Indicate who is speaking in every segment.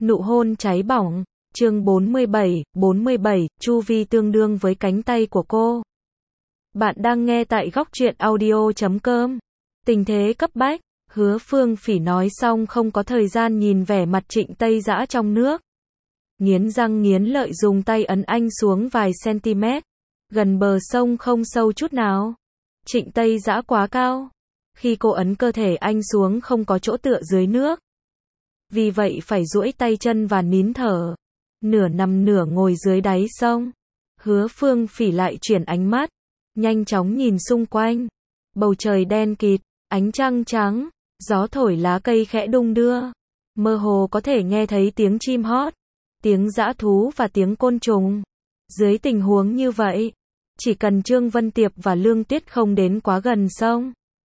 Speaker 1: Nụ hôn cháy bỏng, chương 47, chu vi tương đương với cánh tay của cô. Bạn đang nghe tại góc truyện audio.com. Tình thế cấp bách, Hứa Phương Phỉ nói xong không có thời gian nhìn vẻ mặt Trịnh Tây Dã trong nước. Nghiến răng nghiến lợi dùng tay ấn anh xuống vài cm, gần bờ sông không sâu chút nào. Trịnh Tây Dã quá cao. Khi cô ấn cơ thể anh xuống không có chỗ tựa dưới nước. Vì vậy phải duỗi tay chân và nín thở. Nửa nằm nửa ngồi dưới đáy sông. Hứa Phương Phỉ lại chuyển ánh mắt, nhanh chóng nhìn xung quanh. Bầu trời đen kịt, ánh trăng trắng, gió thổi lá cây khẽ đung đưa. Mơ hồ có thể nghe thấy tiếng chim hót, tiếng dã thú và tiếng côn trùng. Dưới tình huống như vậy, chỉ cần Trương Vân Tiệp và Lương Tuyết không đến quá gần sông,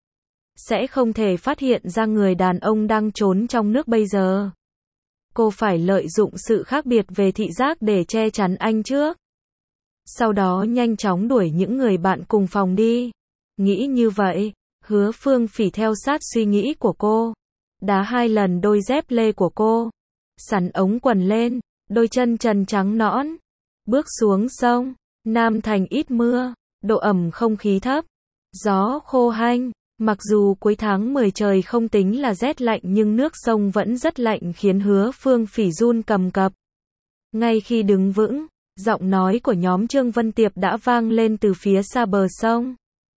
Speaker 1: sẽ không thể phát hiện ra người đàn ông đang trốn trong nước bây giờ. Cô phải lợi dụng sự khác biệt về thị giác để che chắn anh trước. Sau đó nhanh chóng đuổi những người bạn cùng phòng đi. Nghĩ như vậy, Hứa Phương Phỉ theo sát suy nghĩ của cô. Đá 2 lần đôi dép lê của cô. Sắn ống quần lên, đôi chân trần trắng nõn. Bước xuống sông, Nam Thành ít mưa, độ ẩm không khí thấp. Gió khô hanh. Mặc dù cuối tháng 10 trời không tính là rét lạnh nhưng nước sông vẫn rất lạnh khiến Hứa Phương Phỉ run cầm cập. Ngay khi đứng vững, giọng nói của nhóm Trương Vân Tiệp đã vang lên từ phía xa bờ sông.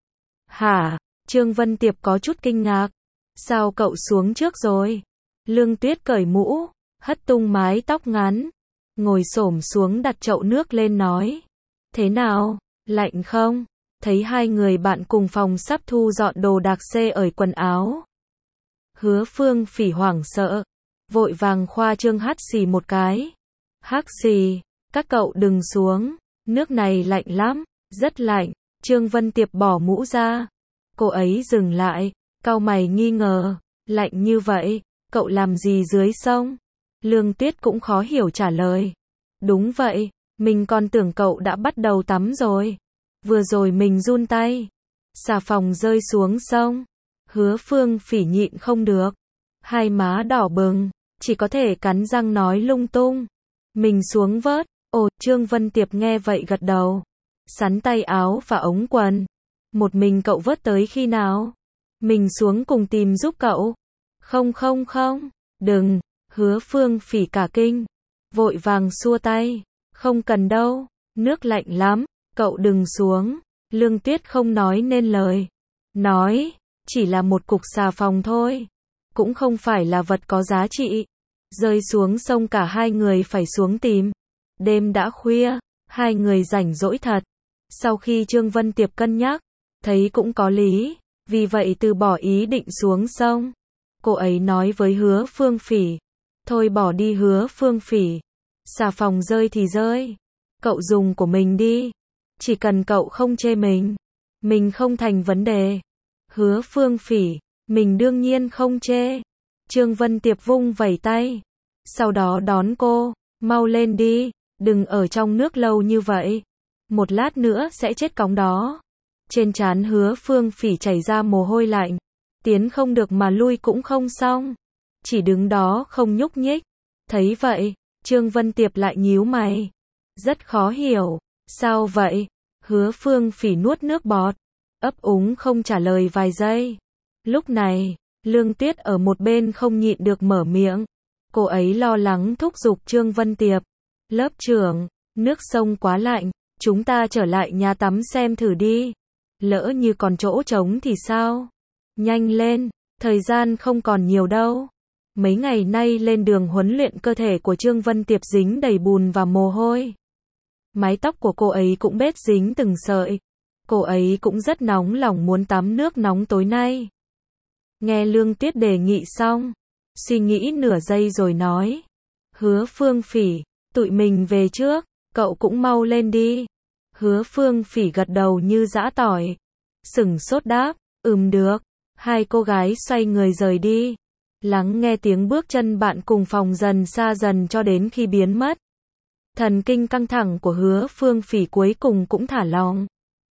Speaker 1: Hả? Trương Vân Tiệp có chút kinh ngạc. Sao cậu xuống trước rồi? Lương Tuyết cởi mũ, hất tung mái tóc ngắn, ngồi xổm xuống đặt chậu nước lên nói. Thế nào? Lạnh không? Thấy hai người bạn cùng phòng sắp thu dọn đồ đạc xê ởi quần áo. Hứa Phương Phỉ hoảng sợ, vội vàng khoa Trương hắt xì một cái. Hắc xì, các cậu đừng xuống, nước này lạnh lắm, rất lạnh. Trương Vân Tiệp bỏ mũ ra. Cô ấy dừng lại, cau mày nghi ngờ, lạnh như vậy, cậu làm gì dưới sông? Lương Tuyết cũng khó hiểu trả lời. Đúng vậy, mình còn tưởng cậu đã bắt đầu tắm rồi. Vừa rồi mình run tay, xà phòng rơi xuống sông. Hứa Phương Phỉ nhịn không được, hai má đỏ bừng, chỉ có thể cắn răng nói lung tung. Mình xuống vớt. Ồ, Trương Vân Tiệp nghe vậy gật đầu, sắn tay áo và ống quần. Một mình cậu vớt tới khi nào? Mình xuống cùng tìm giúp cậu. Không, đừng. Hứa Phương Phỉ cả kinh, vội vàng xua tay. Không cần đâu, nước lạnh lắm. Cậu đừng xuống. Lương Tuyết không nói nên lời. Nói, chỉ là một cục xà phòng thôi. Cũng không phải là vật có giá trị. Rơi xuống sông cả hai người phải xuống tìm. Đêm đã khuya, hai người rảnh rỗi thật. Sau khi Trương Vân Tiệp cân nhắc, thấy cũng có lý, vì vậy từ bỏ ý định xuống sông. Cô ấy nói với Hứa Phương Phỉ. Thôi bỏ đi Hứa Phương Phỉ. Xà phòng rơi thì rơi. Cậu dùng của mình đi. Chỉ cần cậu không chê mình không thành vấn đề. Hứa Phương Phỉ, mình đương nhiên không chê. Trương Vân Tiệp vung vẩy tay, sau đó đón cô, mau lên đi, đừng ở trong nước lâu như vậy. Một lát nữa sẽ chết cóng đó. Trên trán Hứa Phương Phỉ chảy ra mồ hôi lạnh. Tiến không được mà lui cũng không xong. Chỉ đứng đó không nhúc nhích. Thấy vậy, Trương Vân Tiệp lại nhíu mày. Rất khó hiểu. Sao vậy? Hứa Phương Phỉ nuốt nước bọt, ấp úng không trả lời vài giây. Lúc này, Lương Tuyết ở một bên không nhịn được mở miệng. Cô ấy lo lắng thúc giục Trương Vân Tiệp. Lớp trưởng, nước sông quá lạnh, chúng ta trở lại nhà tắm xem thử đi. Lỡ như còn chỗ trống thì sao? Nhanh lên, thời gian không còn nhiều đâu. Mấy ngày nay lên đường huấn luyện cơ thể của Trương Vân Tiệp dính đầy bùn và mồ hôi. Mái tóc của cô ấy cũng bết dính từng sợi. Cô ấy cũng rất nóng lòng muốn tắm nước nóng tối nay. Nghe Lương Tuyết đề nghị xong, suy nghĩ nửa giây rồi nói. Hứa Phương Phỉ, tụi mình về trước, cậu cũng mau lên đi. Hứa Phương Phỉ gật đầu như giã tỏi. Sửng sốt đáp, được. Hai cô gái xoay người rời đi. Lắng nghe tiếng bước chân bạn cùng phòng dần xa dần cho đến khi biến mất. Thần kinh căng thẳng của Hứa Phương Phỉ cuối cùng cũng thả lỏng.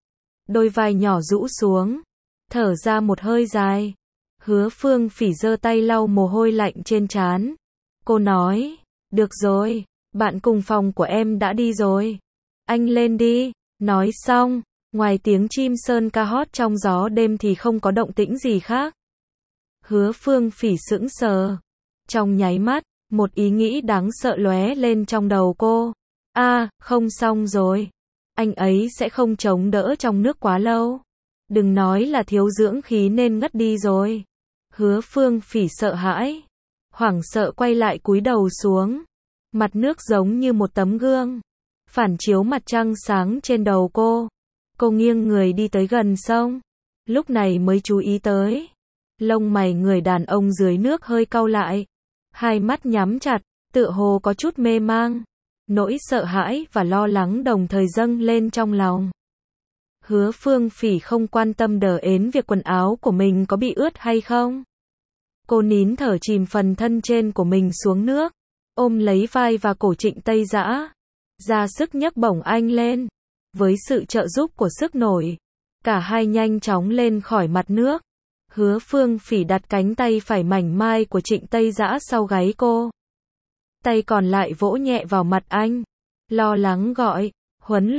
Speaker 1: Đôi vai nhỏ rũ xuống, thở ra một hơi dài. Hứa Phương Phỉ giơ tay lau mồ hôi lạnh trên trán. Cô nói, Được rồi, bạn cùng phòng của em đã đi rồi. Anh lên đi. Nói xong, ngoài tiếng chim sơn ca hót trong gió đêm thì không có động tĩnh gì khác. Hứa Phương Phỉ sững sờ. Trong nháy mắt, một ý nghĩ đáng sợ lóe lên trong đầu cô. Không xong rồi. Anh ấy sẽ không chống đỡ trong nước quá lâu. Đừng nói là thiếu dưỡng khí nên ngất đi rồi. Hứa Phương Phỉ sợ hãi. Hoảng sợ quay lại cúi đầu xuống. Mặt nước giống như một tấm gương. Phản chiếu mặt trăng sáng trên đầu cô. Cô nghiêng người đi tới gần sông. Lúc này mới chú ý tới. Lông mày người đàn ông dưới nước hơi cau lại. Hai mắt nhắm chặt, tựa hồ có chút mê mang. Nỗi sợ hãi và lo lắng đồng thời dâng lên trong lòng. Hứa Phương Phỉ không quan tâm đờ ến việc quần áo của mình có bị ướt hay không. Cô nín thở chìm phần thân trên của mình xuống nước, ôm lấy vai và cổ Trịnh Tây Dã, ra sức nhấc bổng anh lên. Với sự trợ giúp của sức nổi, cả hai nhanh chóng lên khỏi mặt nước. Hứa Phương Phỉ đặt cánh tay phải mảnh mai của Trịnh Tây Dã sau gáy cô. Tay còn lại vỗ nhẹ vào mặt anh, lo lắng gọi, huấn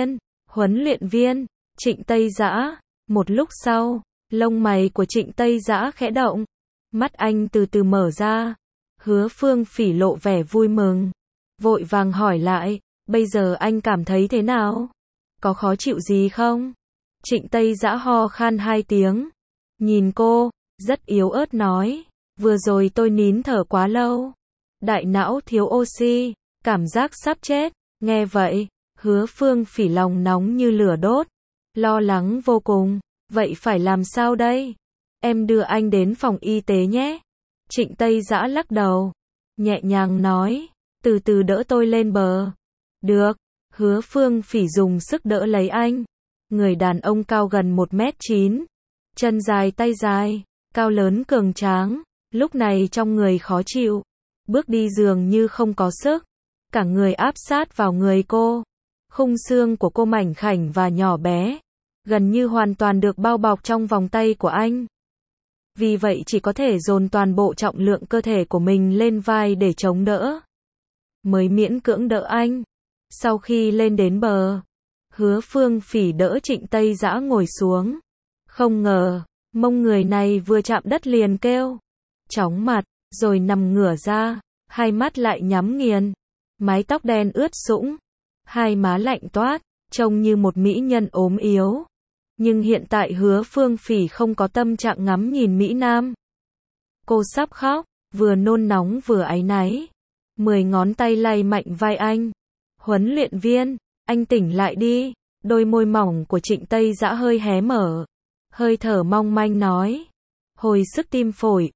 Speaker 1: luyện viên, Trịnh Tây Dã. Một lúc sau, lông mày của Trịnh Tây Dã khẽ động, mắt anh từ từ mở ra. Hứa Phương Phỉ lộ vẻ vui mừng, vội vàng hỏi lại, bây giờ anh cảm thấy thế nào? Có khó chịu gì không? Trịnh Tây Dã ho khan 2 tiếng, nhìn cô, rất yếu ớt nói, vừa rồi tôi nín thở quá lâu. Đại não thiếu oxy, cảm giác sắp chết. Nghe vậy, Hứa Phương Phỉ lòng nóng như lửa đốt, lo lắng vô cùng. Vậy phải làm sao đây? Em đưa anh đến phòng y tế nhé. Trịnh Tây Dã lắc đầu, nhẹ nhàng nói, từ từ đỡ tôi lên bờ. Được. Hứa Phương Phỉ dùng sức đỡ lấy anh. Người đàn ông cao gần 1m9, chân dài tay dài, cao lớn cường tráng, lúc này trong người khó chịu, bước đi dường như không có sức, cả người áp sát vào người cô. Khung xương của cô mảnh khảnh và nhỏ bé, gần như hoàn toàn được bao bọc trong vòng tay của anh. Vì vậy chỉ có thể dồn toàn bộ trọng lượng cơ thể của mình lên vai để chống đỡ, mới miễn cưỡng đỡ anh. Sau khi lên đến bờ, Hứa Phương Phỉ đỡ Trịnh Tây Dã ngồi xuống. Không ngờ, mông người này vừa chạm đất liền kêu, chóng mặt, rồi nằm ngửa ra, hai mắt lại nhắm nghiền, mái tóc đen ướt sũng, hai má lạnh toát, trông như một mỹ nhân ốm yếu. Nhưng hiện tại Hứa Phương Phỉ không có tâm trạng ngắm nhìn mỹ nam. Cô sắp khóc, vừa nôn nóng vừa áy náy. 10 ngón tay lay mạnh vai anh. Huấn luyện viên, anh tỉnh lại đi. Đôi môi mỏng của Trịnh Tây Dã hơi hé mở. Hơi thở mong manh nói. Hồi sức tim phổi,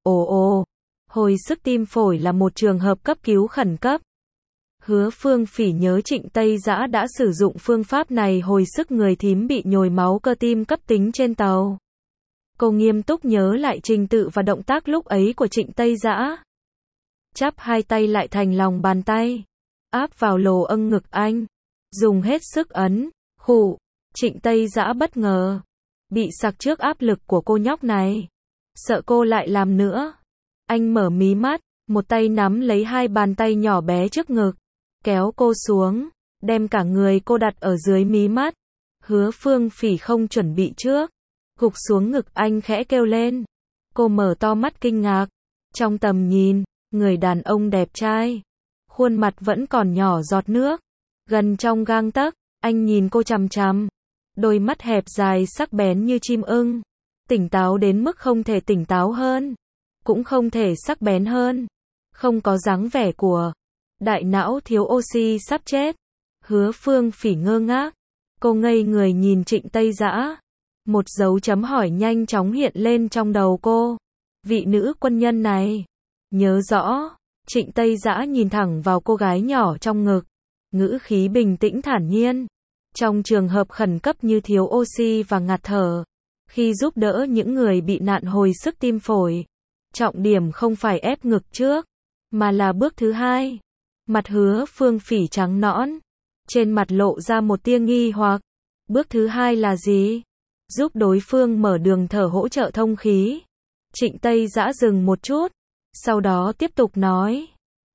Speaker 1: hồi sức tim phổi là một trường hợp cấp cứu khẩn cấp. Hứa Phương Phỉ nhớ Trịnh Tây Dã đã sử dụng phương pháp này hồi sức người thím bị nhồi máu cơ tim cấp tính trên tàu. Cô nghiêm túc nhớ lại trình tự và động tác lúc ấy của Trịnh Tây Dã. Chắp hai tay lại thành lòng bàn tay, áp vào lồ âng ngực anh, dùng hết sức ấn, khụ. Trịnh Tây Dã bất ngờ, bị sặc trước áp lực của cô nhóc này, sợ cô lại làm nữa. Anh mở mí mắt, một tay nắm lấy hai bàn tay nhỏ bé trước ngực, kéo cô xuống, đem cả người cô đặt ở dưới mí mắt. Hứa Phương Phỉ không chuẩn bị trước, gục xuống ngực anh khẽ kêu lên. Cô mở to mắt kinh ngạc, trong tầm nhìn, người đàn ông đẹp trai, khuôn mặt vẫn còn nhỏ giọt nước, gần trong gang tấc, anh nhìn cô chằm chằm, đôi mắt hẹp dài sắc bén như chim ưng, tỉnh táo đến mức không thể tỉnh táo hơn, cũng không thể sắc bén hơn, không có dáng vẻ của đại não thiếu oxy sắp chết. Hứa Phương Phỉ ngơ ngác, cô ngây người nhìn Trịnh Tây Dã. Một dấu chấm hỏi nhanh chóng hiện lên trong đầu cô. Vị nữ quân nhân này, nhớ rõ. Trịnh Tây Dã nhìn thẳng vào cô gái nhỏ trong ngực, ngữ khí bình tĩnh thản nhiên. Trong trường hợp khẩn cấp như thiếu oxy và ngạt thở, khi giúp đỡ những người bị nạn hồi sức tim phổi, trọng điểm không phải ép ngực trước, mà là bước thứ hai. Mặt Hứa Phương Phỉ trắng nõn, trên mặt lộ ra một tia nghi hoặc. Bước thứ hai là gì? Giúp đối phương mở đường thở hỗ trợ thông khí. Trịnh Tây Dã dừng một chút, sau đó tiếp tục nói.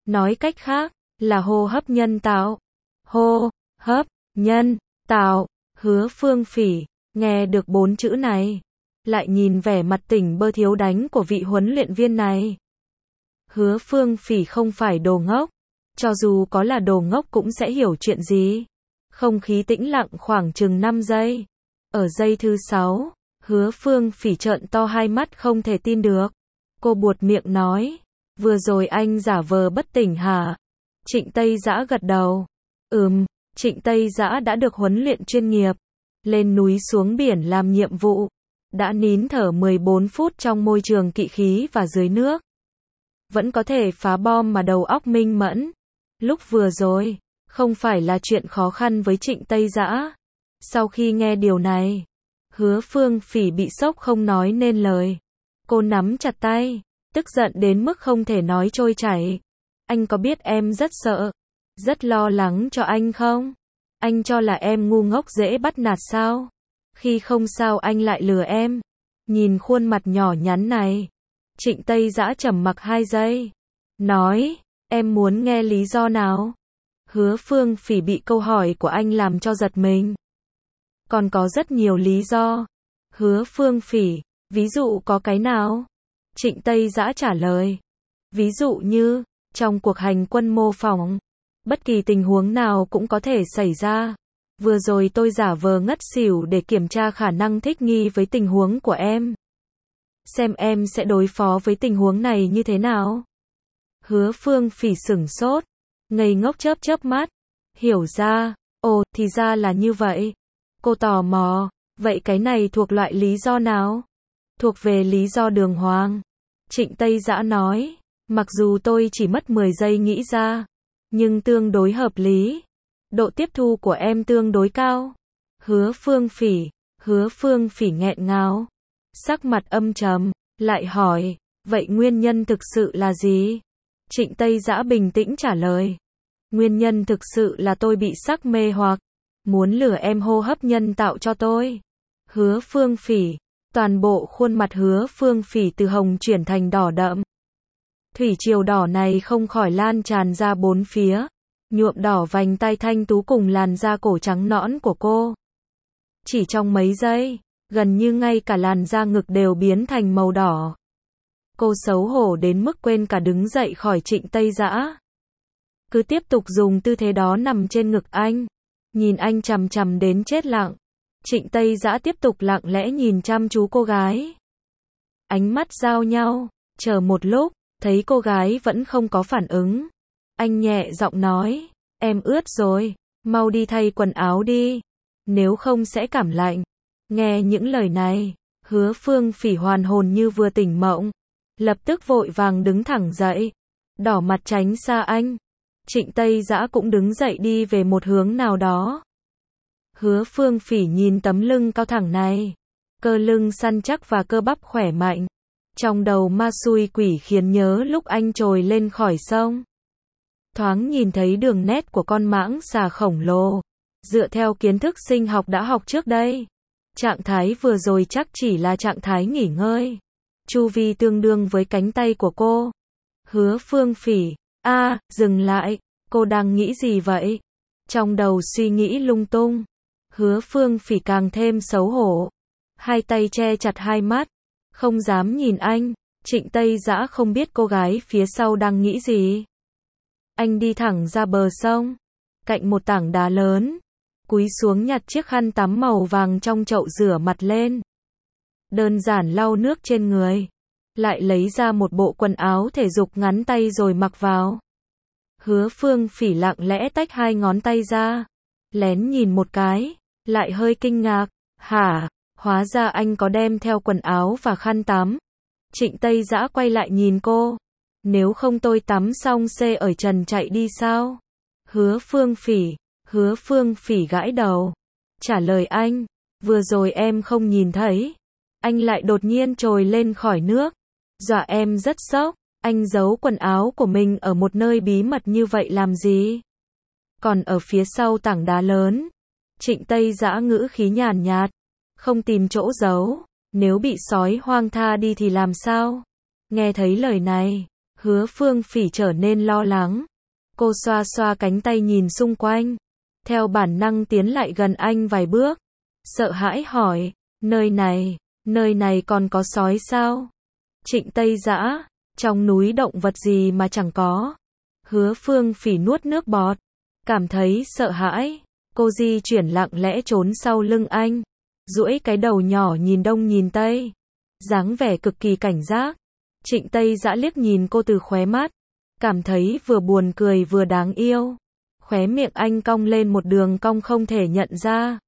Speaker 1: Nói cách khác, là hô hấp nhân tạo. Hô hấp nhân tạo. Hứa Phương Phỉ nghe được 4 chữ này, lại nhìn vẻ mặt tỉnh bơ thiếu đánh của vị huấn luyện viên này. Hứa Phương Phỉ không phải đồ ngốc, cho dù có là đồ ngốc cũng sẽ hiểu chuyện gì. Không khí tĩnh lặng khoảng chừng 5 giây. Ở giây thứ 6, Hứa Phương Phỉ trợn to hai mắt không thể tin được. Cô buột miệng nói, vừa rồi anh giả vờ bất tỉnh hả? Trịnh Tây Dã gật đầu. Trịnh Tây Dã đã được huấn luyện chuyên nghiệp, lên núi xuống biển làm nhiệm vụ, đã nín thở 14 phút trong môi trường kỵ khí và dưới nước. Vẫn có thể phá bom mà đầu óc minh mẫn. Lúc vừa rồi, không phải là chuyện khó khăn với Trịnh Tây Dã. Sau khi nghe điều này, Hứa Phương Phỉ bị sốc không nói nên lời. Cô nắm chặt tay, tức giận đến mức không thể nói trôi chảy. Anh có biết em rất sợ, rất lo lắng cho anh không? Anh cho là em ngu ngốc dễ bắt nạt sao? Khi không sao anh lại lừa em. Nhìn khuôn mặt nhỏ nhắn này, Trịnh Tây Dã trầm mặc 2 giây. Nói, em muốn nghe lý do nào? Hứa Phương Phỉ bị câu hỏi của anh làm cho giật mình. Còn có rất nhiều lý do. Hứa Phương Phỉ, ví dụ có cái nào? Trịnh Tây Dã trả lời. Ví dụ như, trong cuộc hành quân mô phỏng, bất kỳ tình huống nào cũng có thể xảy ra. Vừa rồi tôi giả vờ ngất xỉu để kiểm tra khả năng thích nghi với tình huống của em. Xem em sẽ đối phó với tình huống này như thế nào? Hứa Phương Phỉ sửng sốt, ngây ngốc chớp chớp mắt. Hiểu ra, ồ, thì ra là như vậy. Cô tò mò, vậy cái này thuộc loại lý do nào? Thuộc về lý do đường hoàng. Trịnh Tây Dã nói, mặc dù tôi chỉ mất 10 giây nghĩ ra, nhưng tương đối hợp lý. Độ tiếp thu của em tương đối cao. Hứa Phương Phỉ nghẹn ngào, sắc mặt âm trầm, lại hỏi, vậy nguyên nhân thực sự là gì? Trịnh Tây Dã bình tĩnh trả lời, nguyên nhân thực sự là tôi bị sắc mê hoặc, muốn lừa em hô hấp nhân tạo cho tôi. Hứa Phương Phỉ, toàn bộ khuôn mặt Hứa Phương Phỉ từ hồng chuyển thành đỏ đậm. Thủy triều đỏ này không khỏi lan tràn ra bốn phía, nhuộm đỏ vành tai thanh tú cùng làn da cổ trắng nõn của cô. Chỉ trong mấy giây, gần như ngay cả làn da ngực đều biến thành màu đỏ. Cô xấu hổ đến mức quên cả đứng dậy khỏi Trịnh Tây Dã. Cứ tiếp tục dùng tư thế đó nằm trên ngực anh, nhìn anh chằm chằm đến chết lặng. Trịnh Tây Dã tiếp tục lặng lẽ nhìn chăm chú cô gái. Ánh mắt giao nhau, chờ một lúc, thấy cô gái vẫn không có phản ứng. Anh nhẹ giọng nói, em ướt rồi, mau đi thay quần áo đi, nếu không sẽ cảm lạnh. Nghe những lời này, Hứa Phương Phỉ hoàn hồn như vừa tỉnh mộng, lập tức vội vàng đứng thẳng dậy, đỏ mặt tránh xa anh. Trịnh Tây Dã cũng đứng dậy đi về một hướng nào đó. Hứa Phương Phỉ nhìn tấm lưng cao thẳng này, cơ lưng săn chắc và cơ bắp khỏe mạnh. Trong đầu ma xui quỷ khiến nhớ lúc anh trồi lên khỏi sông. Thoáng nhìn thấy đường nét của con mãng xà khổng lồ. Dựa theo kiến thức sinh học đã học trước đây, trạng thái vừa rồi chắc chỉ là trạng thái nghỉ ngơi. Chu vi tương đương với cánh tay của cô. Hứa Phương Phỉ, dừng lại, cô đang nghĩ gì vậy? Trong đầu suy nghĩ lung tung. Hứa Phương Phỉ càng thêm xấu hổ. Hai tay che chặt hai mắt, không dám nhìn anh. Trịnh Tây Dã không biết cô gái phía sau đang nghĩ gì. Anh đi thẳng ra bờ sông, cạnh một tảng đá lớn, cúi xuống nhặt chiếc khăn tắm màu vàng trong chậu rửa mặt lên. Đơn giản lau nước trên người, lại lấy ra một bộ quần áo thể dục ngắn tay rồi mặc vào. Hứa Phương Phỉ lặng lẽ tách hai ngón tay ra, lén nhìn một cái, lại hơi kinh ngạc, hả, hóa ra anh có đem theo quần áo và khăn tắm. Trịnh Tây Dã quay lại nhìn cô, nếu không tôi tắm xong xê ở trần chạy đi sao? Hứa Phương Phỉ gãi đầu, trả lời anh, vừa rồi em không nhìn thấy, anh lại đột nhiên trồi lên khỏi nước, dọa em rất sốc. Anh giấu quần áo của mình ở một nơi bí mật như vậy làm gì? Còn ở phía sau tảng đá lớn, Trịnh Tây Dã ngữ khí nhàn nhạt, không tìm chỗ giấu, nếu bị sói hoang tha đi thì làm sao? Nghe thấy lời này, Hứa Phương Phỉ trở nên lo lắng. Cô xoa xoa cánh tay nhìn xung quanh. Theo bản năng tiến lại gần anh vài bước. Sợ hãi hỏi, nơi này còn có sói sao? Trịnh Tây Dã, trong núi động vật gì mà chẳng có. Hứa Phương Phỉ nuốt nước bọt. Cảm thấy sợ hãi. Cô di chuyển lặng lẽ trốn sau lưng anh. Duỗi cái đầu nhỏ nhìn đông nhìn tây. Dáng vẻ cực kỳ cảnh giác. Trịnh Tây Dã liếc nhìn cô từ khóe mắt. Cảm thấy vừa buồn cười vừa đáng yêu. Khóe miệng anh cong lên một đường cong không thể nhận ra.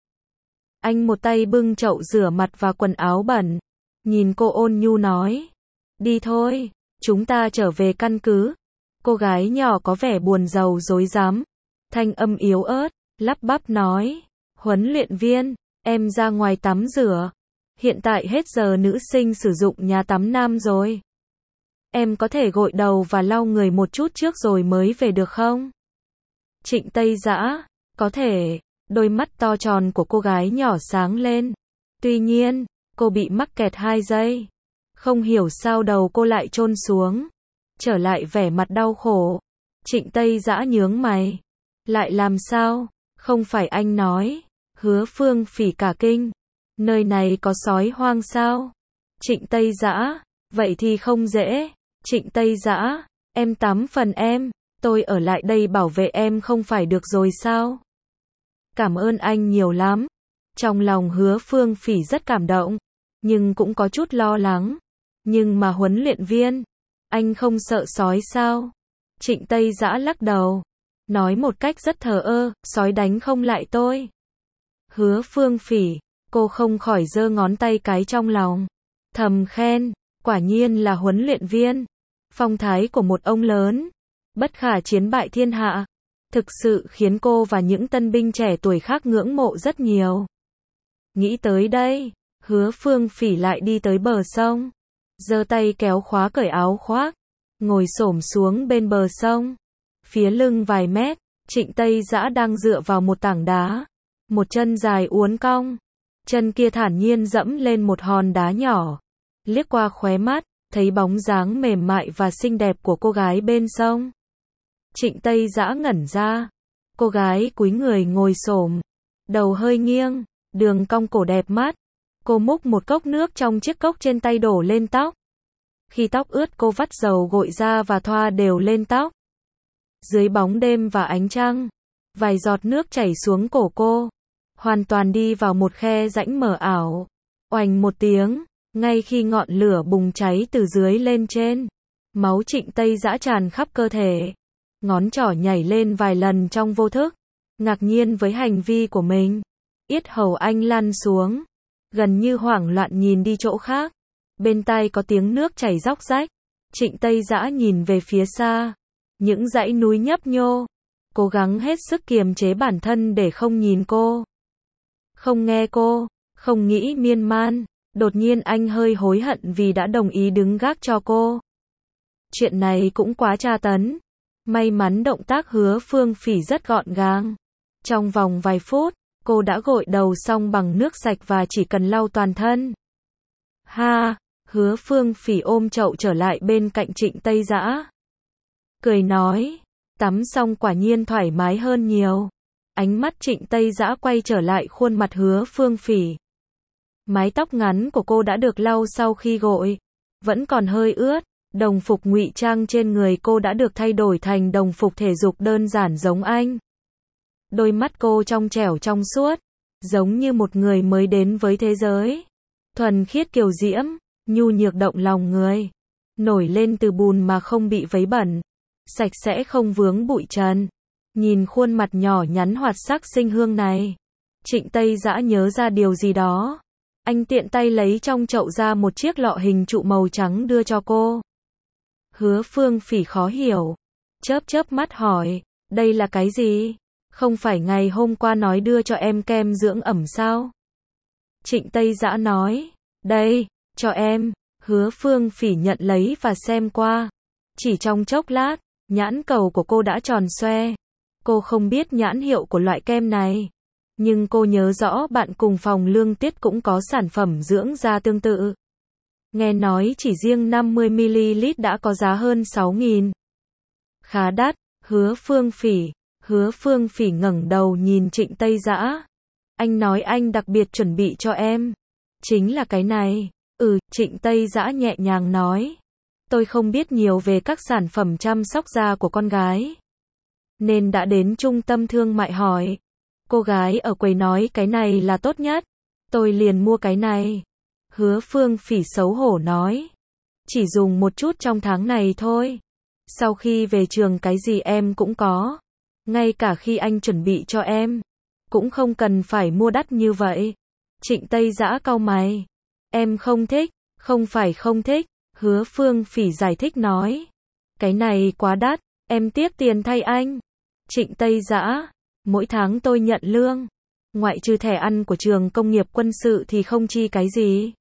Speaker 1: Anh một tay bưng chậu rửa mặt và quần áo bẩn. Nhìn cô ôn nhu nói. Đi thôi, chúng ta trở về căn cứ. Cô gái nhỏ có vẻ buồn rầu rối rắm. Thanh âm yếu ớt, lắp bắp nói. Huấn luyện viên, em ra ngoài tắm rửa. Hiện tại hết giờ nữ sinh sử dụng nhà tắm nam rồi. Em có thể gội đầu và lau người một chút trước rồi mới về được không? Trịnh Tây Dã, có thể. Đôi mắt to tròn của cô gái nhỏ sáng lên. Tuy nhiên, cô bị mắc kẹt 2 giây. Không hiểu sao đầu cô lại chôn xuống. Trở lại vẻ mặt đau khổ. Trịnh Tây Dã nhướng mày. Lại làm sao? Không phải anh nói. Hứa Phương Phỉ cả kinh. Nơi này có sói hoang sao? Trịnh Tây Dã, vậy thì không dễ. Trịnh Tây Dã, em tắm phần em. Tôi ở lại đây bảo vệ em không phải được rồi sao? Cảm ơn anh nhiều lắm. Trong lòng Hứa Phương Phỉ rất cảm động. Nhưng cũng có chút lo lắng. Nhưng mà huấn luyện viên, anh không sợ sói sao? Trịnh Tây Dã lắc đầu. Nói một cách rất thờ ơ, sói đánh không lại tôi. Hứa Phương Phỉ, cô không khỏi giơ ngón tay cái trong lòng. Thầm khen, quả nhiên là huấn luyện viên. Phong thái của một ông lớn. Bất khả chiến bại thiên hạ. Thực sự khiến cô và những tân binh trẻ tuổi khác ngưỡng mộ rất nhiều. Nghĩ tới đây, Hứa Phương Phỉ lại đi tới bờ sông. Giơ tay kéo khóa cởi áo khoác. Ngồi xổm xuống bên bờ sông. Phía lưng vài mét, Trịnh Tây Dã đang dựa vào một tảng đá. Một chân dài uốn cong. Chân kia thản nhiên dẫm lên một hòn đá nhỏ. Liếc qua khóe mắt, thấy bóng dáng mềm mại và xinh đẹp của cô gái bên sông. Trịnh Tây Dã ngẩn ra. Cô gái cúi người ngồi xổm. Đầu hơi nghiêng, đường cong cổ đẹp mắt. Cô múc một cốc nước trong chiếc cốc trên tay đổ lên tóc. Khi tóc ướt cô vắt dầu gội ra và thoa đều lên tóc. Dưới bóng đêm và ánh trăng, vài giọt nước chảy xuống cổ cô. Hoàn toàn đi vào một khe rãnh mờ ảo. Oành một tiếng, ngay khi ngọn lửa bùng cháy từ dưới lên trên. Máu Trịnh Tây Dã tràn khắp cơ thể. Ngón trỏ nhảy lên vài lần trong vô thức. Ngạc nhiên với hành vi của mình. Yết hầu anh lăn xuống. Gần như hoảng loạn nhìn đi chỗ khác. Bên tai có tiếng nước chảy róc rách. Trịnh Tây Dã nhìn về phía xa. Những dãy núi nhấp nhô. Cố gắng hết sức kiềm chế bản thân để không nhìn cô. Không nghe cô. Không nghĩ miên man. Đột nhiên anh hơi hối hận vì đã đồng ý đứng gác cho cô. Chuyện này cũng quá tra tấn. May mắn động tác Hứa Phương Phỉ rất gọn gàng. Trong vòng vài phút, cô đã gội đầu xong bằng nước sạch và chỉ cần lau toàn thân. Ha, Hứa Phương Phỉ ôm chậu trở lại bên cạnh Trịnh Tây Dã. Cười nói, tắm xong quả nhiên thoải mái hơn nhiều. Ánh mắt Trịnh Tây Dã quay trở lại khuôn mặt Hứa Phương Phỉ. Mái tóc ngắn của cô đã được lau sau khi gội. Vẫn còn hơi ướt. Đồng phục ngụy trang trên người cô đã được thay đổi thành đồng phục thể dục đơn giản giống anh. Đôi mắt cô trong trẻo trong suốt, giống như một người mới đến với thế giới. Thuần khiết kiều diễm, nhu nhược động lòng người. Nổi lên từ bùn mà không bị vấy bẩn. Sạch sẽ không vướng bụi trần. Nhìn khuôn mặt nhỏ nhắn hoạt sắc xinh hương này. Trịnh Tây Dã nhớ ra điều gì đó. Anh tiện tay lấy trong chậu ra một chiếc lọ hình trụ màu trắng đưa cho cô. Hứa Phương Phỉ khó hiểu. Chớp mắt hỏi, đây là cái gì? Không phải ngày hôm qua nói đưa cho em kem dưỡng ẩm sao? Trịnh Tây Dã nói, đây, cho em. Hứa Phương Phỉ nhận lấy và xem qua. Chỉ trong chốc lát, nhãn cầu của cô đã tròn xoe. Cô không biết nhãn hiệu của loại kem này. Nhưng cô nhớ rõ bạn cùng phòng Lương Tiết cũng có sản phẩm dưỡng da tương tự. Nghe nói chỉ riêng 50ml đã có giá hơn 6.000. Khá đắt. Hứa Phương Phỉ ngẩng đầu nhìn Trịnh Tây Dã. Anh nói anh đặc biệt chuẩn bị cho em. Chính là cái này. Trịnh Tây Dã nhẹ nhàng nói. Tôi không biết nhiều về các sản phẩm chăm sóc da của con gái, nên đã đến trung tâm thương mại hỏi. Cô gái ở quầy nói cái này là tốt nhất. Tôi liền mua cái này. Hứa Phương Phỉ xấu hổ nói. Chỉ dùng một chút trong tháng này thôi. Sau khi về trường cái gì em cũng có. Ngay cả khi anh chuẩn bị cho em, cũng không cần phải mua đắt như vậy. Trịnh Tây Dã cau mày. Em không thích. Không phải không thích. Hứa Phương Phỉ giải thích nói. Cái này quá đắt, em tiếc tiền thay anh. Trịnh Tây Dã. Mỗi tháng tôi nhận lương. Ngoại trừ thẻ ăn của trường công nghiệp quân sự thì không chi cái gì.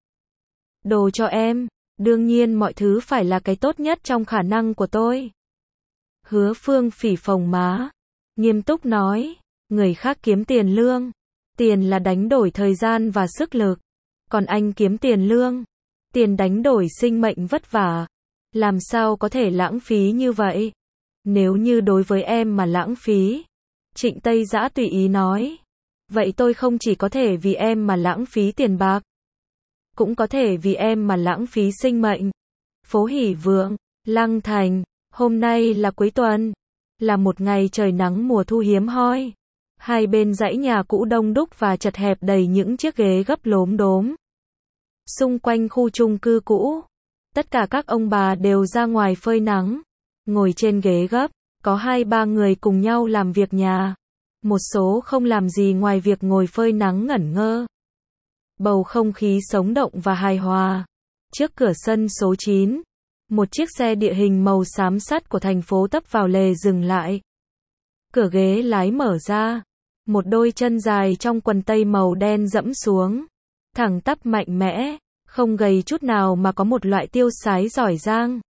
Speaker 1: Đồ cho em. Đương nhiên mọi thứ phải là cái tốt nhất trong khả năng của tôi. Hứa Phương Phỉ phồng má. Nghiêm túc nói. Người khác kiếm tiền lương. Tiền là đánh đổi thời gian và sức lực. Còn anh kiếm tiền lương. Tiền đánh đổi sinh mệnh vất vả. Làm sao có thể lãng phí như vậy? Nếu như đối với em mà lãng phí. Trịnh Tây Dã tùy ý nói. Vậy tôi không chỉ có thể vì em mà lãng phí tiền bạc. Cũng có thể vì em mà lãng phí sinh mệnh. Phố Hỷ Vượng, Lăng Thành. Hôm nay là cuối tuần. Là một ngày trời nắng mùa thu hiếm hoi. Hai bên dãy nhà cũ đông đúc và chật hẹp đầy những chiếc ghế gấp lốm đốm. Xung quanh khu chung cư cũ, tất cả các ông bà đều ra ngoài phơi nắng. Ngồi trên ghế gấp, có 2-3 người cùng nhau làm việc nhà. Một số không làm gì ngoài việc ngồi phơi nắng ngẩn ngơ. Bầu không khí sống động và hài hòa. Trước cửa sân số 9, một chiếc xe địa hình màu xám sắt của thành phố tấp vào lề dừng lại. Cửa ghế lái mở ra. Một đôi chân dài trong quần tây màu đen dẫm xuống. Thẳng tắp mạnh mẽ, không gầy chút nào mà có một loại tiêu sái giỏi giang.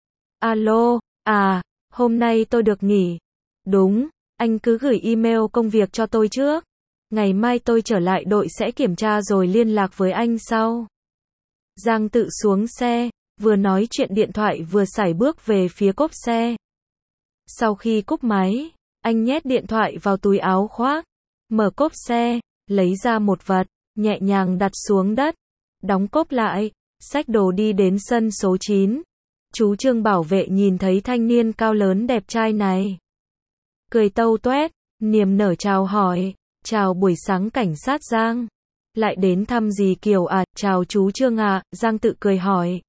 Speaker 1: Alo, hôm nay tôi được nghỉ. Đúng, anh cứ gửi email công việc cho tôi trước. Ngày mai tôi trở lại đội sẽ kiểm tra rồi liên lạc với anh sau. Giang Tự xuống xe, vừa nói chuyện điện thoại vừa sải bước về phía cốp xe. Sau khi cúp máy, anh nhét điện thoại vào túi áo khoác, mở cốp xe, lấy ra một vật, nhẹ nhàng đặt xuống đất, đóng cốp lại, xách đồ đi đến sân số 9. Chú Trương bảo vệ nhìn thấy thanh niên cao lớn đẹp trai này. Cười tâu toét, niềm nở chào hỏi, chào buổi sáng cảnh sát Giang. Lại đến thăm dì Kiều à, chào chú Trương à, Giang Tự cười hỏi.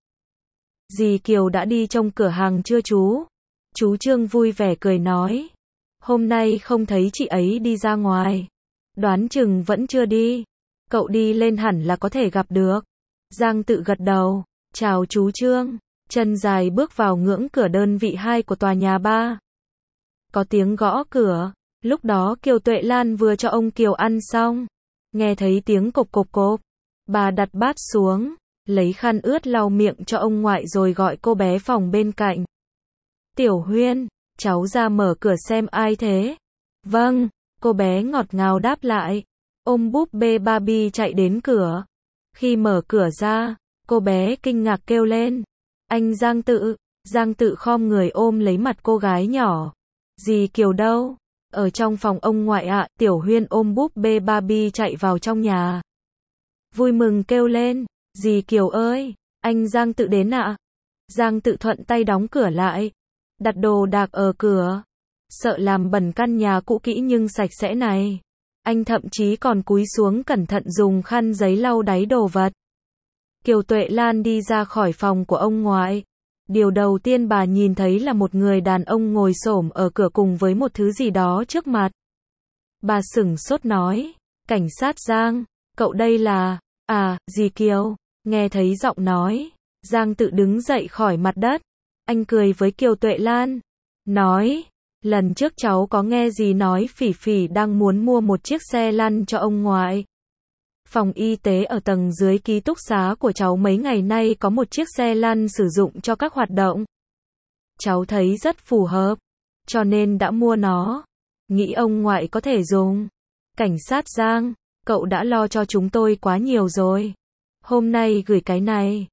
Speaker 1: Dì Kiều đã đi trong cửa hàng chưa chú? Chú Trương vui vẻ cười nói. Hôm nay không thấy chị ấy đi ra ngoài. Đoán chừng vẫn chưa đi. Cậu đi lên hẳn là có thể gặp được. Giang Tự gật đầu. Chào chú Trương. Chân dài bước vào ngưỡng cửa đơn vị 2 của tòa nhà 3. Có tiếng gõ cửa. Lúc đó Kiều Tuệ Lan vừa cho ông Kiều ăn xong. Nghe thấy tiếng cộp cộp cộp. Bà đặt bát xuống. Lấy khăn ướt lau miệng cho ông ngoại rồi gọi cô bé phòng bên cạnh. Tiểu Huyên, cháu ra mở cửa xem ai thế. Vâng, cô bé ngọt ngào đáp lại. Ôm búp bê Barbie chạy đến cửa. Khi mở cửa ra, cô bé kinh ngạc kêu lên. Anh Giang Tự. Giang Tự khom người ôm lấy mặt cô gái nhỏ. Dì Kiều đâu? Ở trong phòng ông ngoại ạ. Tiểu Huyên ôm búp bê Barbie chạy vào trong nhà. Vui mừng kêu lên. Dì Kiều ơi, anh Giang Tự đến ạ. Giang Tự thuận tay đóng cửa lại. Đặt đồ đạc ở cửa. Sợ làm bẩn căn nhà cũ kỹ nhưng sạch sẽ này. Anh thậm chí còn cúi xuống cẩn thận dùng khăn giấy lau đáy đồ vật. Kiều Tuệ Lan đi ra khỏi phòng của ông ngoại. Điều đầu tiên bà nhìn thấy là một người đàn ông ngồi xổm ở cửa cùng với một thứ gì đó trước mặt. Bà sửng sốt nói. Cảnh sát Giang, cậu đây là... dì Kiều. Nghe thấy giọng nói. Giang Tự đứng dậy khỏi mặt đất. Anh cười với Kiều Tuệ Lan. Nói. Lần trước cháu có nghe dì nói Phỉ Phỉ đang muốn mua một chiếc xe lăn cho ông ngoại. Phòng y tế ở tầng dưới ký túc xá của cháu mấy ngày nay có một chiếc xe lăn sử dụng cho các hoạt động. Cháu thấy rất phù hợp. Cho nên đã mua nó. Nghĩ ông ngoại có thể dùng. Cảnh sát Giang, cậu đã lo cho chúng tôi quá nhiều rồi. Hôm nay gửi cái này.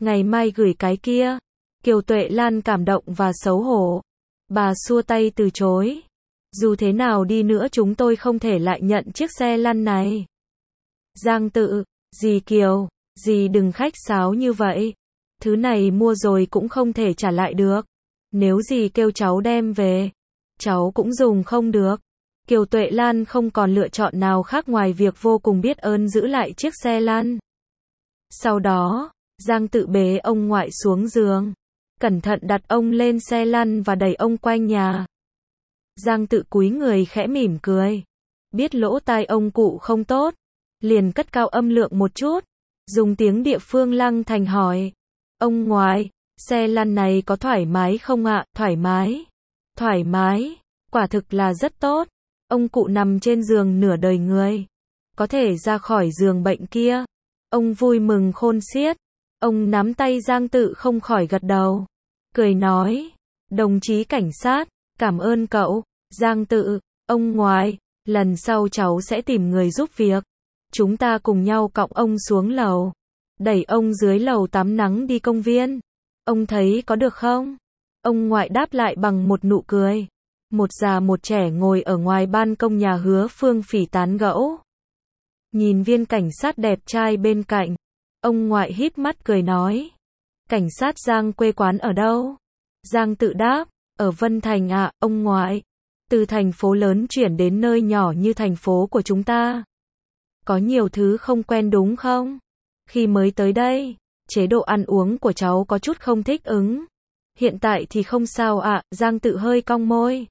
Speaker 1: Ngày mai gửi cái kia. Kiều Tuệ Lan cảm động và xấu hổ. Bà xua tay từ chối. Dù thế nào đi nữa chúng tôi không thể lại nhận chiếc xe lăn này. Giang Tự, dì Kiều, dì đừng khách sáo như vậy. Thứ này mua rồi cũng không thể trả lại được. Nếu dì kêu cháu đem về, cháu cũng dùng không được. Kiều Tuệ Lan không còn lựa chọn nào khác ngoài việc vô cùng biết ơn giữ lại chiếc xe lăn. Sau đó, Giang Tự bế ông ngoại xuống giường, cẩn thận đặt ông lên xe lăn và đẩy ông quanh nhà. Giang Tự cúi người khẽ mỉm cười. Biết lỗ tai ông cụ không tốt, liền cất cao âm lượng một chút, dùng tiếng địa phương Lăng Thành hỏi. Ông ngoại, xe lăn này có thoải mái không ạ? Thoải mái. Thoải mái, quả thực là rất tốt. Ông cụ nằm trên giường nửa đời người, có thể ra khỏi giường bệnh kia. Ông vui mừng khôn xiết. Ông nắm tay Giang Tự không khỏi gật đầu. Cười nói, đồng chí cảnh sát, cảm ơn cậu. Giang Tự, ông ngoại, lần sau cháu sẽ tìm người giúp việc. Chúng ta cùng nhau cõng ông xuống lầu, đẩy ông dưới lầu tắm nắng đi công viên. Ông thấy có được không? Ông ngoại đáp lại bằng một nụ cười. Một già một trẻ ngồi ở ngoài ban công nhà Hứa Phương Phỉ tán gẫu. Nhìn viên cảnh sát đẹp trai bên cạnh, ông ngoại híp mắt cười nói. Cảnh sát Giang quê quán ở đâu? Giang Tự đáp, ở Vân Thành ạ, ông ngoại. Từ thành phố lớn chuyển đến nơi nhỏ như thành phố của chúng ta. Có nhiều thứ không quen đúng không? Khi mới tới đây, chế độ ăn uống của cháu có chút không thích ứng. Hiện tại thì không sao ạ, Giang Tự hơi cong môi.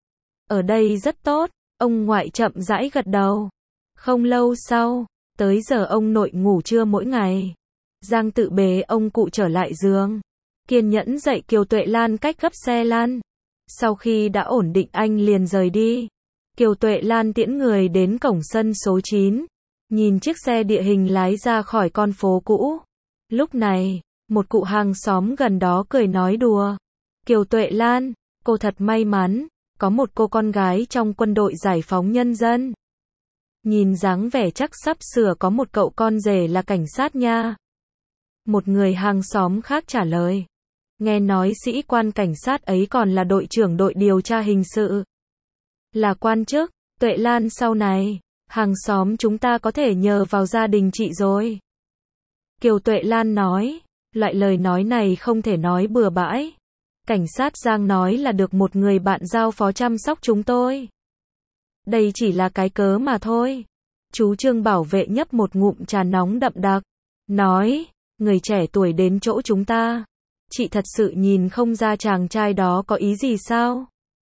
Speaker 1: Ở đây rất tốt, ông ngoại chậm rãi gật đầu. Không lâu sau, tới giờ ông nội ngủ trưa mỗi ngày. Giang Tự bế ông cụ trở lại giường, kiên nhẫn dạy Kiều Tuệ Lan cách gấp xe lăn. Sau khi đã ổn định anh liền rời đi. Kiều Tuệ Lan tiễn người đến cổng sân số 9, nhìn chiếc xe địa hình lái ra khỏi con phố cũ. Lúc này, một cụ hàng xóm gần đó cười nói đùa. Kiều Tuệ Lan, cô thật may mắn, có một cô con gái trong quân đội giải phóng nhân dân. Nhìn dáng vẻ chắc sắp sửa có một cậu con rể là cảnh sát nha. Một người hàng xóm khác trả lời. Nghe nói sĩ quan cảnh sát ấy còn là đội trưởng đội điều tra hình sự. Là quan chức, Tuệ Lan sau này, hàng xóm chúng ta có thể nhờ vào gia đình chị rồi. Kiều Tuệ Lan nói, loại lời nói này không thể nói bừa bãi. Cảnh sát Giang nói là được một người bạn giao phó chăm sóc chúng tôi. Đây chỉ là cái cớ mà thôi. Chú Trương bảo vệ nhấp một ngụm trà nóng đậm đặc. Nói, người trẻ tuổi đến chỗ chúng ta. Chị thật sự nhìn không ra chàng trai đó có ý gì sao?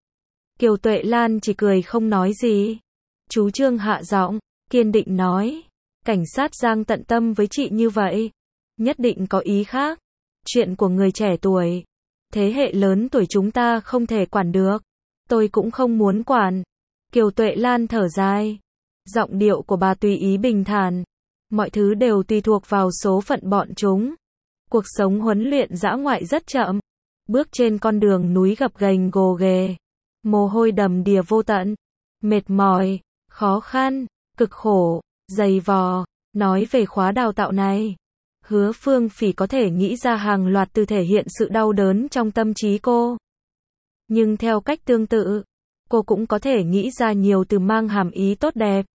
Speaker 1: Kiều Tuệ Lan chỉ cười không nói gì. Chú Trương hạ giọng, kiên định nói. Cảnh sát Giang tận tâm với chị như vậy. Nhất định có ý khác. Chuyện của người trẻ tuổi. Thế hệ lớn tuổi chúng ta không thể quản được. Tôi cũng không muốn quản. Kiều Tuệ Lan thở dài. Giọng điệu của bà tùy ý bình thản. Mọi thứ đều tùy thuộc vào số phận bọn chúng. Cuộc sống huấn luyện dã ngoại rất chậm. Bước trên con đường núi gập ghềnh gồ ghề. Mồ hôi đầm đìa vô tận. Mệt mỏi, khó khăn, cực khổ, dày vò. Nói về khóa đào tạo này, Hứa Phương Phỉ có thể nghĩ ra hàng loạt từ thể hiện sự đau đớn trong tâm trí cô. Nhưng theo cách tương tự, cô cũng có thể nghĩ ra nhiều từ mang hàm ý tốt đẹp.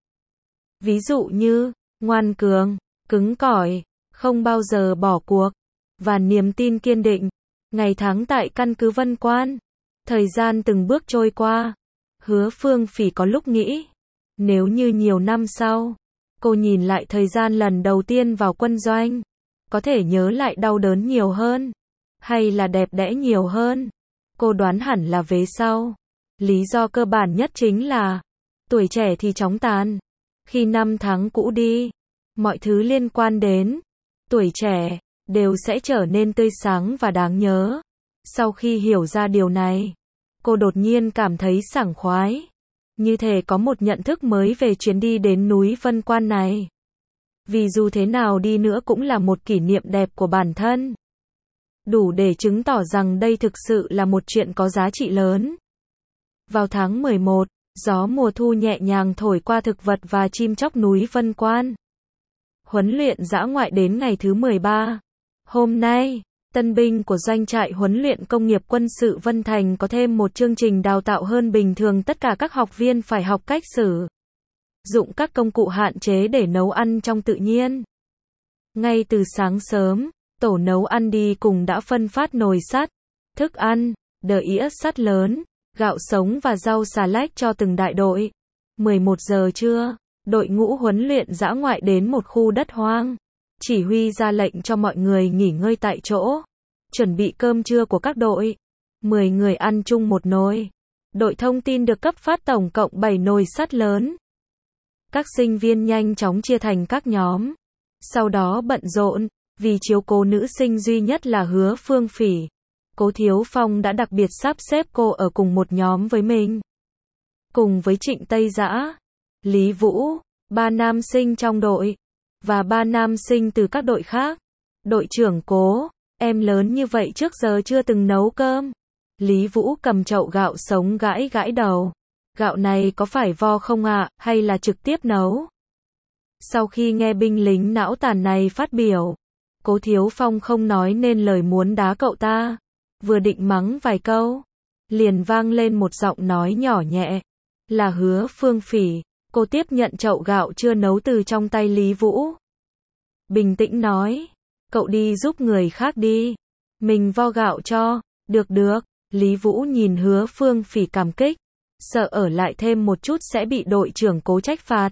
Speaker 1: Ví dụ như, ngoan cường, cứng cỏi, không bao giờ bỏ cuộc, và niềm tin kiên định. Ngày tháng tại căn cứ Vân Quan. Thời gian từng bước trôi qua. Hứa Phương Phỉ có lúc nghĩ, nếu như nhiều năm sau, cô nhìn lại thời gian lần đầu tiên vào quân doanh, có thể nhớ lại đau đớn nhiều hơn, hay là đẹp đẽ nhiều hơn. Cô đoán hẳn là vế sau. Lý do cơ bản nhất chính là, tuổi trẻ thì chóng tàn. Khi năm tháng cũ đi, mọi thứ liên quan đến tuổi trẻ đều sẽ trở nên tươi sáng và đáng nhớ. Sau khi hiểu ra điều này, cô đột nhiên cảm thấy sảng khoái. Như thể có một nhận thức mới về chuyến đi đến núi Vân Quan này. Vì dù thế nào đi nữa cũng là một kỷ niệm đẹp của bản thân. Đủ để chứng tỏ rằng đây thực sự là một chuyện có giá trị lớn. Vào tháng 11, gió mùa thu nhẹ nhàng thổi qua thực vật và chim chóc núi Vân Quan. Huấn luyện dã ngoại đến ngày thứ 13. Hôm nay, tân binh của doanh trại huấn luyện công nghiệp quân sự Vân Thành có thêm một chương trình đào tạo hơn bình thường, tất cả các học viên phải học cách sử dụng các công cụ hạn chế để nấu ăn trong tự nhiên. Ngay từ sáng sớm, tổ nấu ăn đi cùng đã phân phát nồi sắt, thức ăn, đĩa sắt lớn, gạo sống và rau xà lách cho từng đại đội. 11 giờ trưa, đội ngũ huấn luyện dã ngoại đến một khu đất hoang. Chỉ huy ra lệnh cho mọi người nghỉ ngơi tại chỗ, chuẩn bị cơm trưa của các đội. 10 người ăn chung một nồi. Đội thông tin được cấp phát tổng cộng 7 nồi sắt lớn. Các sinh viên nhanh chóng chia thành các nhóm. Sau đó bận rộn, vì chiếu cố nữ sinh duy nhất là Hứa Phương Phỉ. Cố Thiếu Phong đã đặc biệt sắp xếp cô ở cùng một nhóm với mình. Cùng với Trịnh Tây Dã, Lý Vũ, 3 nam sinh trong đội, và 3 nam sinh từ các đội khác. Đội trưởng Cố, em lớn như vậy trước giờ chưa từng nấu cơm. Lý Vũ cầm chậu gạo sống gãi gãi đầu. Gạo này có phải vo không ạ, hay là trực tiếp nấu? Sau khi nghe binh lính não tàn này phát biểu, Cố Thiếu Phong không nói nên lời muốn đá cậu ta. Vừa định mắng vài câu, liền vang lên một giọng nói nhỏ nhẹ. Là Hứa Phương Phỉ. Cô tiếp nhận chậu gạo chưa nấu từ trong tay Lý Vũ. Bình tĩnh nói. Cậu đi giúp người khác đi. Mình vo gạo cho. Được được. Lý Vũ nhìn Hứa Phương Phỉ cảm kích. Sợ ở lại thêm một chút sẽ bị đội trưởng Cố trách phạt.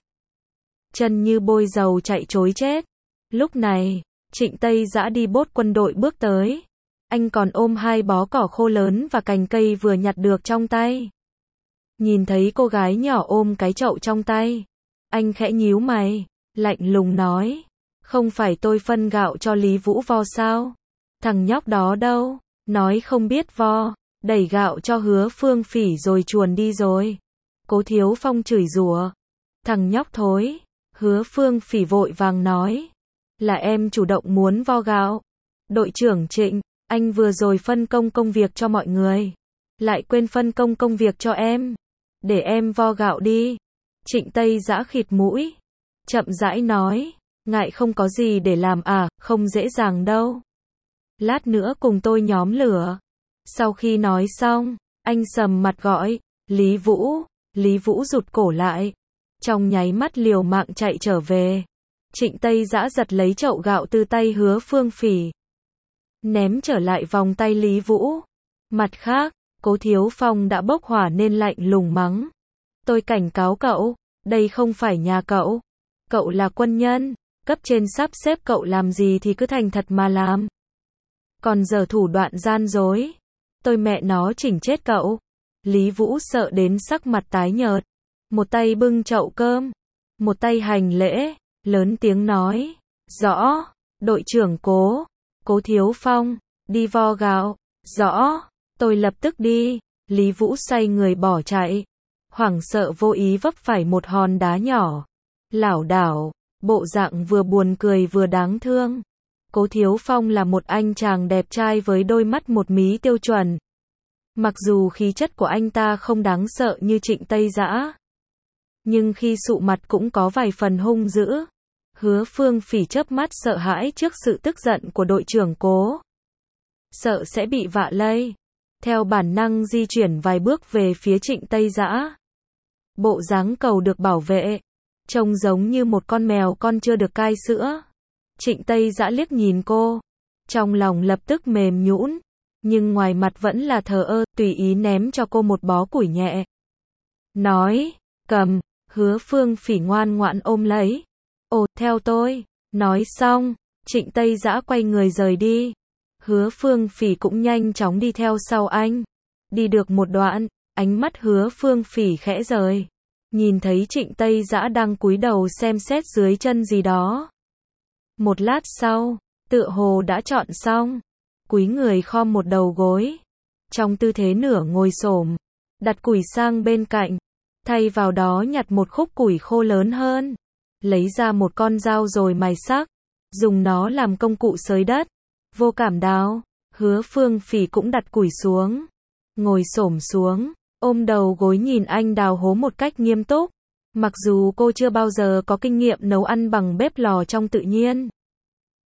Speaker 1: Chân như bôi dầu chạy trối chết. Lúc này, Trịnh Tây Dã đi bốt quân đội bước tới. Anh còn ôm 2 bó cỏ khô lớn và cành cây vừa nhặt được trong tay. Nhìn thấy cô gái nhỏ ôm cái chậu trong tay, anh khẽ nhíu mày, lạnh lùng nói. Không phải tôi phân gạo cho Lý Vũ vo sao? Thằng nhóc đó đâu? Nói không biết vo, đẩy gạo cho Hứa Phương Phỉ rồi chuồn đi rồi. Cố Thiếu Phong chửi rủa. Thằng nhóc thối. Hứa Phương Phỉ vội vàng nói. Là em chủ động muốn vo gạo. Đội trưởng Trịnh, anh vừa rồi phân công công việc cho mọi người. Lại quên phân công công việc cho em. Để em vo gạo đi. Trịnh Tây Dã khịt mũi. Chậm rãi nói. Ngại không có gì để làm à, không dễ dàng đâu. Lát nữa cùng tôi nhóm lửa. Sau khi nói xong, anh sầm mặt gọi. Lý Vũ. Lý Vũ rụt cổ lại. Trong nháy mắt liều mạng chạy trở về. Trịnh Tây Dã giật lấy chậu gạo từ tay Hứa Phương Phỉ. Ném trở lại vòng tay Lý Vũ. Mặt khác, Cố Thiếu Phong đã bốc hỏa nên lạnh lùng mắng. Tôi cảnh cáo cậu, đây không phải nhà cậu. Cậu là quân nhân, cấp trên sắp xếp cậu làm gì thì cứ thành thật mà làm. Còn giờ thủ đoạn gian dối, tôi mẹ nó chỉnh chết cậu. Lý Vũ sợ đến sắc mặt tái nhợt. Một tay bưng chậu cơm, một tay hành lễ, lớn tiếng nói. Rõ, đội trưởng Cố. Cố Thiếu Phong, đi vo gạo. Rõ. Tôi lập tức đi. Lý Vũ xoay người bỏ chạy. Hoảng sợ vô ý vấp phải một hòn đá nhỏ. Lảo đảo, bộ dạng vừa buồn cười vừa đáng thương. Cố Thiếu Phong là một anh chàng đẹp trai với đôi mắt một mí tiêu chuẩn. Mặc dù khí chất của anh ta không đáng sợ như Trịnh Tây Dã, nhưng khi sụ mặt cũng có vài phần hung dữ. Hứa Phương Phỉ chớp mắt sợ hãi trước sự tức giận của đội trưởng Cố. Sợ sẽ bị vạ lây. Theo bản năng di chuyển vài bước về phía Trịnh Tây Dã. Bộ dáng cầu được bảo vệ. Trông giống như một con mèo con chưa được cai sữa. Trịnh Tây Dã liếc nhìn cô. Trong lòng lập tức mềm nhũn. Nhưng ngoài mặt vẫn là thờ ơ, tùy ý ném cho cô một bó củi nhẹ. Nói, cầm. Hứa Phương Phỉ ngoan ngoãn ôm lấy. Ồ, theo tôi. Nói xong, Trịnh Tây Dã quay người rời đi. Hứa Phương Phỉ cũng nhanh chóng đi theo sau anh. Đi được một đoạn, ánh mắt Hứa Phương Phỉ khẽ rời. Nhìn thấy Trịnh Tây Dã đang cúi đầu xem xét dưới chân gì đó. Một lát sau, tựa hồ đã chọn xong. Cúi người khom một đầu gối. Trong tư thế nửa ngồi xổm, đặt củi sang bên cạnh. Thay vào đó nhặt một khúc củi khô lớn hơn. Lấy ra một con dao rồi mài sắc. Dùng nó làm công cụ xới đất. Vô cảm đào. Hứa Phương Phỉ cũng đặt củi xuống. Ngồi xổm xuống, ôm đầu gối nhìn anh đào hố một cách nghiêm túc. Mặc dù cô chưa bao giờ có kinh nghiệm nấu ăn bằng bếp lò trong tự nhiên.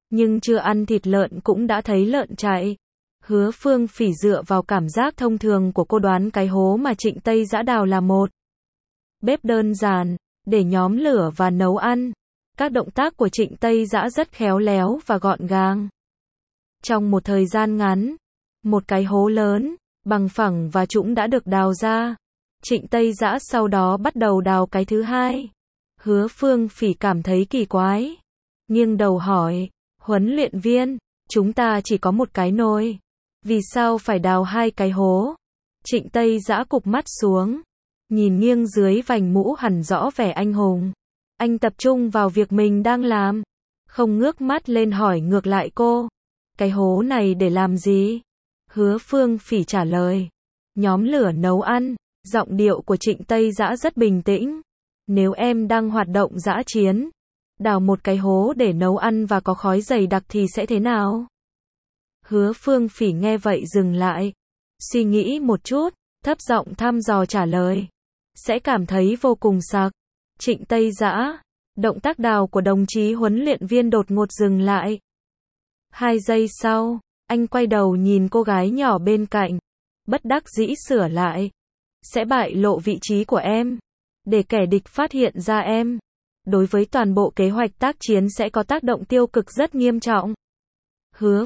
Speaker 1: nhưng chưa ăn thịt lợn cũng đã thấy lợn chạy. Hứa Phương Phỉ dựa vào cảm giác thông thường của cô đoán cái hố mà Trịnh Tây Dã đào là một bếp đơn giản, để nhóm lửa và nấu ăn. Các động tác của Trịnh Tây Dã rất khéo léo và gọn gàng. Trong một thời gian ngắn, một cái hố lớn, bằng phẳng và trũng đã được đào ra. Trịnh Tây Dã sau đó bắt đầu đào cái thứ hai. Hứa Phương Phỉ cảm thấy kỳ quái, nghiêng đầu hỏi, huấn luyện viên, chúng ta chỉ có một cái nồi, vì sao phải đào hai cái hố? Trịnh Tây Dã cụp mắt xuống, nhìn nghiêng dưới vành mũ hẳn rõ vẻ anh hùng. Anh tập trung vào việc mình đang làm, không ngước mắt lên hỏi ngược lại cô, cái hố này để làm gì? Hứa Phương Phỉ trả lời, nhóm lửa nấu ăn. Giọng điệu của Trịnh Tây Dã rất bình tĩnh. Nếu em đang hoạt động dã chiến, đào một cái hố để nấu ăn và có khói dày đặc thì sẽ thế nào? Hứa Phương Phỉ nghe vậy dừng lại, suy nghĩ một chút, thấp giọng thăm dò trả lời, sẽ cảm thấy vô cùng sặc. Trịnh Tây Dã, động tác đào của đồng chí huấn luyện viên đột ngột dừng lại. 2 giây sau, anh quay đầu nhìn cô gái nhỏ bên cạnh, bất đắc dĩ sửa lại, sẽ bại lộ vị trí của em, để kẻ địch phát hiện ra em. Đối với toàn bộ kế hoạch tác chiến sẽ có tác động tiêu cực rất nghiêm trọng. Hứa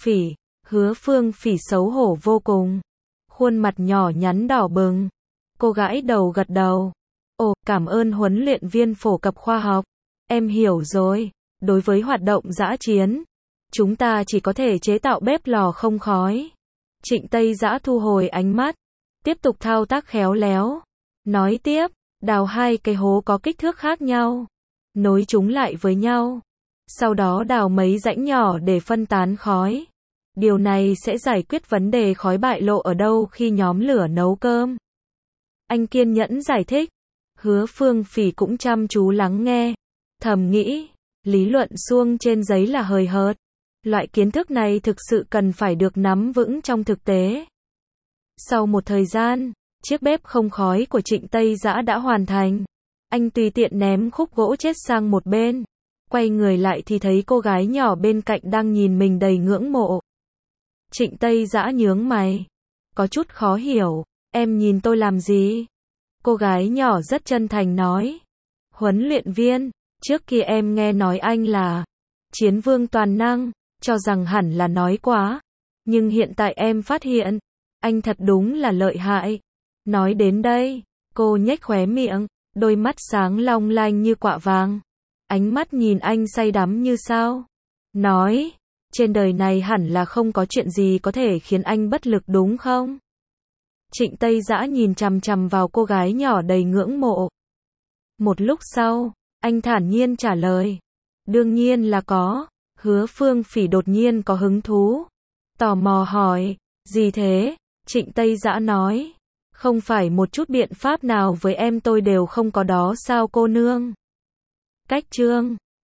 Speaker 1: Phương Phỉ xấu hổ vô cùng, khuôn mặt nhỏ nhắn đỏ bừng. Cô gãi đầu gật đầu. Ồ, cảm ơn huấn luyện viên phổ cập khoa học. Em hiểu rồi, đối với hoạt động dã chiến, chúng ta chỉ có thể chế tạo bếp lò không khói. Trịnh Tây Dã thu hồi ánh mắt, tiếp tục thao tác khéo léo. Nói tiếp, đào hai cái hố có kích thước khác nhau, nối chúng lại với nhau. Sau đó đào mấy rãnh nhỏ để phân tán khói. Điều này sẽ giải quyết vấn đề khói bại lộ ở đâu khi nhóm lửa nấu cơm. Anh kiên nhẫn giải thích. Hứa Phương Phỉ cũng chăm chú lắng nghe, thầm nghĩ, lý luận suông trên giấy là hời hợt. Loại kiến thức này thực sự cần phải được nắm vững trong thực tế. Sau một thời gian, chiếc bếp không khói của Trịnh Tây Dã đã hoàn thành. Anh tùy tiện ném khúc gỗ chết sang một bên. Quay người lại thì thấy cô gái nhỏ bên cạnh đang nhìn mình đầy ngưỡng mộ. Trịnh Tây Dã nhướng mày, có chút khó hiểu, em nhìn tôi làm gì? Cô gái nhỏ rất chân thành nói, huấn luyện viên, trước kia em nghe nói anh là chiến vương toàn năng, cho rằng hẳn là nói quá. Nhưng hiện tại em phát hiện, anh thật đúng là lợi hại. Nói đến đây, cô nhếch khóe miệng, đôi mắt sáng long lanh như quạ vàng. Ánh mắt nhìn anh say đắm như sao. Nói, trên đời này hẳn là không có chuyện gì có thể khiến anh bất lực đúng không? Trịnh Tây Dã nhìn chằm chằm vào cô gái nhỏ đầy ngưỡng mộ. Một lúc sau, anh thản nhiên trả lời. Đương nhiên là có. Hứa Phương Phỉ đột nhiên có hứng thú. Tò mò hỏi, gì thế? Trịnh Tây Dã nói, không phải một chút biện pháp nào với em tôi đều không có đó sao cô nương? Cách chương